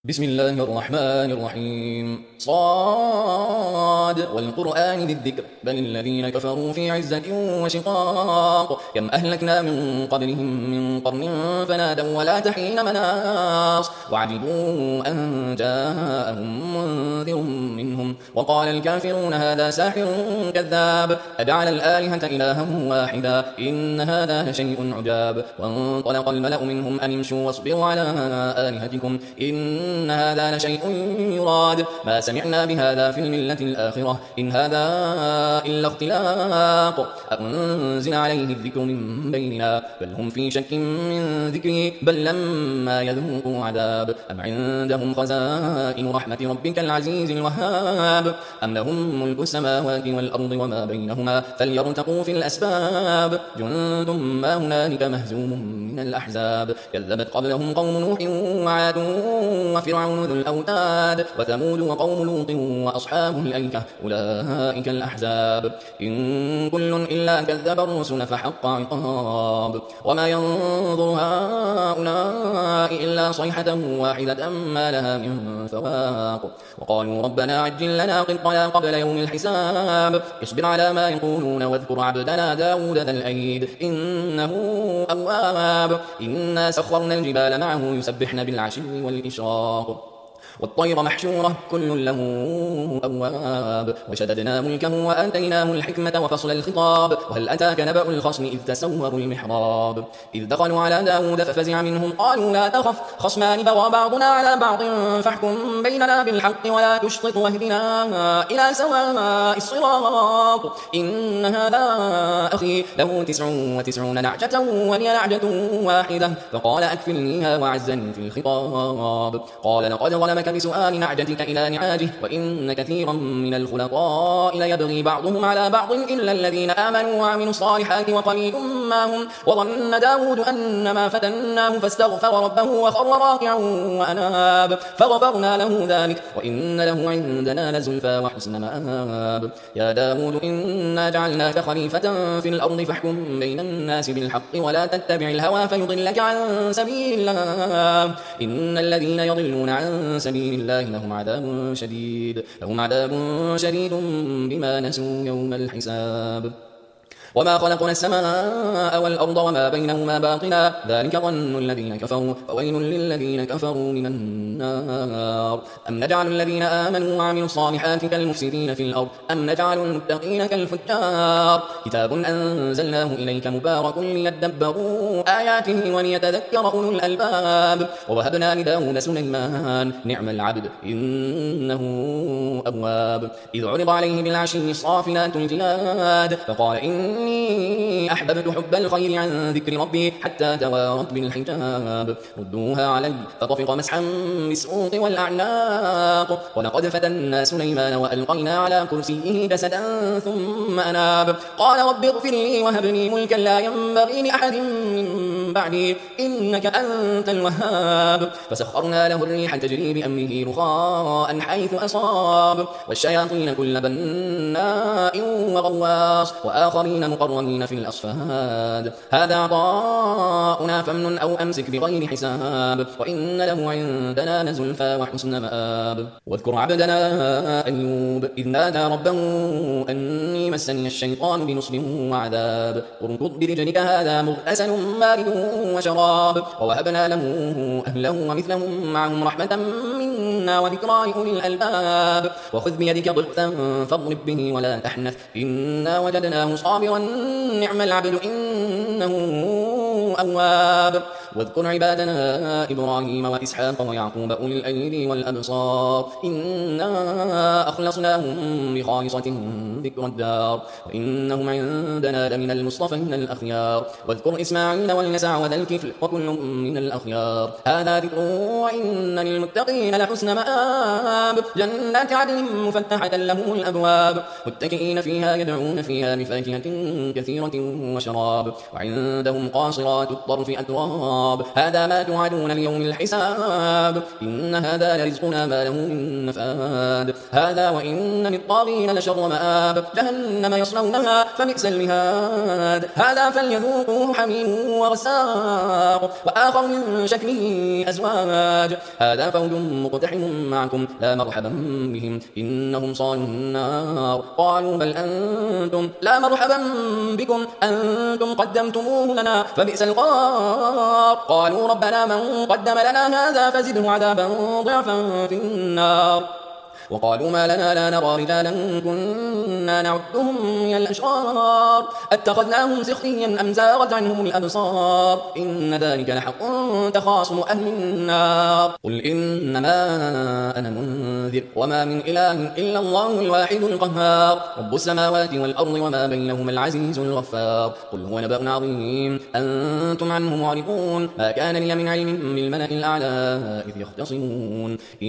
بسم الله الرحمن الرحيم صاد والقرآن ذي الذكر بل الذين كفروا في عزة وشقاق كم أهلكنا من قبلهم من قرن فنادوا ولا تحين مناص وعجبوا أن جاءهم منذر منهم وقال الكافرون هذا ساحر كذاب أجعل الآلهة إلها واحدا إن هذا لشيء عجاب وانطلق الملأ منهم أن امشوا واصبروا على آلهتكم إن هذا لشيء يراد ما سمعنا بهذا في الملة الآخرة إن هذا إلا اختلاق أنزل عليه الذكر من بيننا بل هم في شك من ذكره بل لما يذوقوا عذاب أم عندهم خزائن رحمة ربك العزيز الوهاب أم لهم ملك السماوات والأرض وما بينهما فليرتقوا في الأسباب جند ما هنالك مهزوم من الأحزاب كذبت قبلهم قوم نوح وعاد وفرعون ذو الأوتاد وثمود وقوم لوط وأصحاب الأيكة أولئك الأحزاب إن كل إلا كذب الرسل فحق عقاب وما ينظر هؤلاء إلا صيحة واحدة ما لها من فواق وقالوا ربنا عجل لنا قطنا قبل يوم الحساب اصبر على ما يقولون واذكر عبدنا داود ذا الأيد إنه أواب إنا سخرنا الجبال معه يسبحن بالعشي والإشراق والطير محشورة كل له أواب وشددنا ملكه وآتيناه الحكمة وفصل الخطاب وهل أتاك نبأ الخصم إذ تسوروا المحراب إذ دخلوا على داود ففزع منهم قالوا لا تخف خصمان بغى بعضنا على بعض فاحكم بيننا بالحق ولا تشطط واهدنا إلى سواء الصراط إن هذا أخي له 99 نعجة ولي نعجة واحدة فقال أكفلنيها وعزني في الخطاب قال لقد ظلمك بسؤال نعجتك إلى نعاجه وإن كثيرا من الخلطاء ليبغي بعضهم على بعض إلا الذين آمنوا وعملوا الصالحات وقليل ما هم وظن داود أنما فتناه فاستغفر ربه وخر راكعا وأناب فغفرنا له ذلك وإن له عندنا لزلفى وحسن مآب يا داود إنا جعلناك خليفة في الأرض فاحكم بين الناس بالحق ولا تتبع الهوى فيضلك عن سبيل الله إن الذين يضلون عن سبيل الله لهم عذاب شديد بما نسوا يوم الحساب وما خلقنا السماء والأرض وما بينهما باطلا ذلك ظن الذين كفروا فويل للذين كفروا من النار أم نجعل الذين آمنوا وعملوا الصالحات كالمفسدين في الأرض أم نجعل المتقين كالفجار كتاب أنزلناه إليك مبارك ليدبروا آياته وليتذكر أولو الألباب ووهبنا لداود سليمان نعم العبد إنه أواب إذ عرض عليه بالعشي الصافنات الجياد فقال إني أحببت حب الخير عن ذكر ربي حتى توارت بالحجاب ردوها علي فطفق مسحا بالسوق والأعناق ولقد فتنا سليمان وألقينا على كرسيه جسدا ثم أناب قال رب اغفر لي وهب لي ملكا لا ينبغي لأحد من بعدي إنك أنت الوهاب فسخرنا له الريح تجري بأمره رخاء حيث أصاب والشياطين كل بناء وغواص وآخرين مقرنين في الأصفاد هذا عطاؤنا فامنن أو أمسك بغير حساب وإن له عندنا لزلفى وحسن مآب واذكر عبدنا أيوب إذ نادى ربه أني مسني الشيطان بنصب وعذاب اركض برجلك هذا مغتسل بارد وشراب ووهبنا له أهله ومثلهم معهم رحمة منا وذكرى لأولي الألباب وخذ بيدك ضغثا فاضرب به ولا تحنث إنا وجدناه صابرا نعم العبد إنه أواب واذكر عبادنا إبراهيم وإسحاق ويعقوب أولي الأيدي والأبصار إنا أخلصناهم بخالصة ذكر الدار وإنهم عندنا لمن المصطفين الأخيار واذكر إسماعيل واليسع وذا الكفل وكل من الأخيار هذا ذكر وإن للمتقين لحسن مآب جنات عدن مفتحة لهم الأبواب متكئين فيها يدعون فيها بفاكهة كثيرة وشراب وعندهم قاصرات الطرف أتراب الخطاب هذا ما توعدون ليوم الحساب إن هذا لرزقنا ما له من نفاد هذا وإن للطاغين لشر مآب جهنم يصلونها فبئس المهاد هذا فليذوقوه حميم وغساق وآخر من شكله أزواج هذا فوج مقتحم معكم لا مرحبا بهم إنهم صالوا النار قالوا بل أنتم لا مرحبا بكم أنتم قدمتموه لنا فبئس القرار قالوا ربنا من قدم لنا هذا فزده عذابا ضعفا في النار وقالوا ما لنا لا نرى رجالا كنا نعدهم من الأشرار اتخذناهم سخريا أم زاغت عنهم الأبصار إن ذلك لحق تخاصم أهل النار قل إنما أنا منذر وما من إله إلا الله الواحد القهار رب السماوات والأرض وما بينهما العزيز الغفار قل هو نبأ عظيم أنتم عنه معرضون ما كان لي من علم بالملأ الأعلى إذ يختصمون إن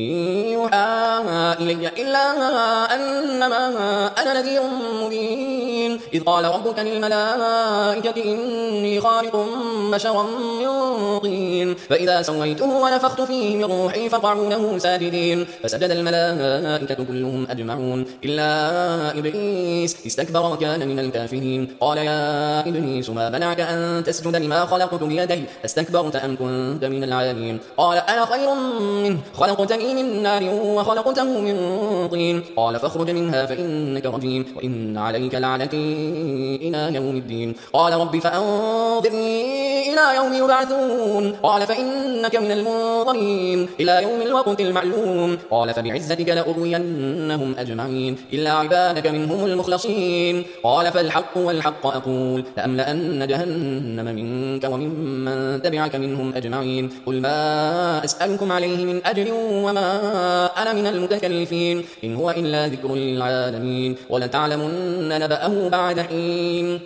يوحى إلا أنما أنا نذير مبين إذ قال ربك للملائكة إني خالق بشرا من طين فإذا سويته ونفخت فيه من روحي فقعوا له ساجدين فسجد الملائكة كلهم أجمعون إلا إبليس استكبر وكان من الكافرين قال يا إبليس ما منعك أن تسجد لما خلقت بيدي استكبرت أم كنت من العالمين قال أنا خير منه خلقتني من نار وخلقته من طين قال فاخرج منها فإنك رجيم وإن عليك لعنتي إلى يوم الدين قال رب فأنظرني إلى يوم يبعثون قال فإنك من المنظرين إلى يوم الوقت المعلوم قال فبعزتك لأغوينهم أجمعين إلا عبادك منهم المخلصين قال فالحق والحق أقول لأملأن جهنم منك وممن تبعك منهم أجمعين قل ما أسألكم عليه من أجر وما أنا من المتكلفين إن هو إلا ذكر للعالمين ولتعلمن نبأه بعد حين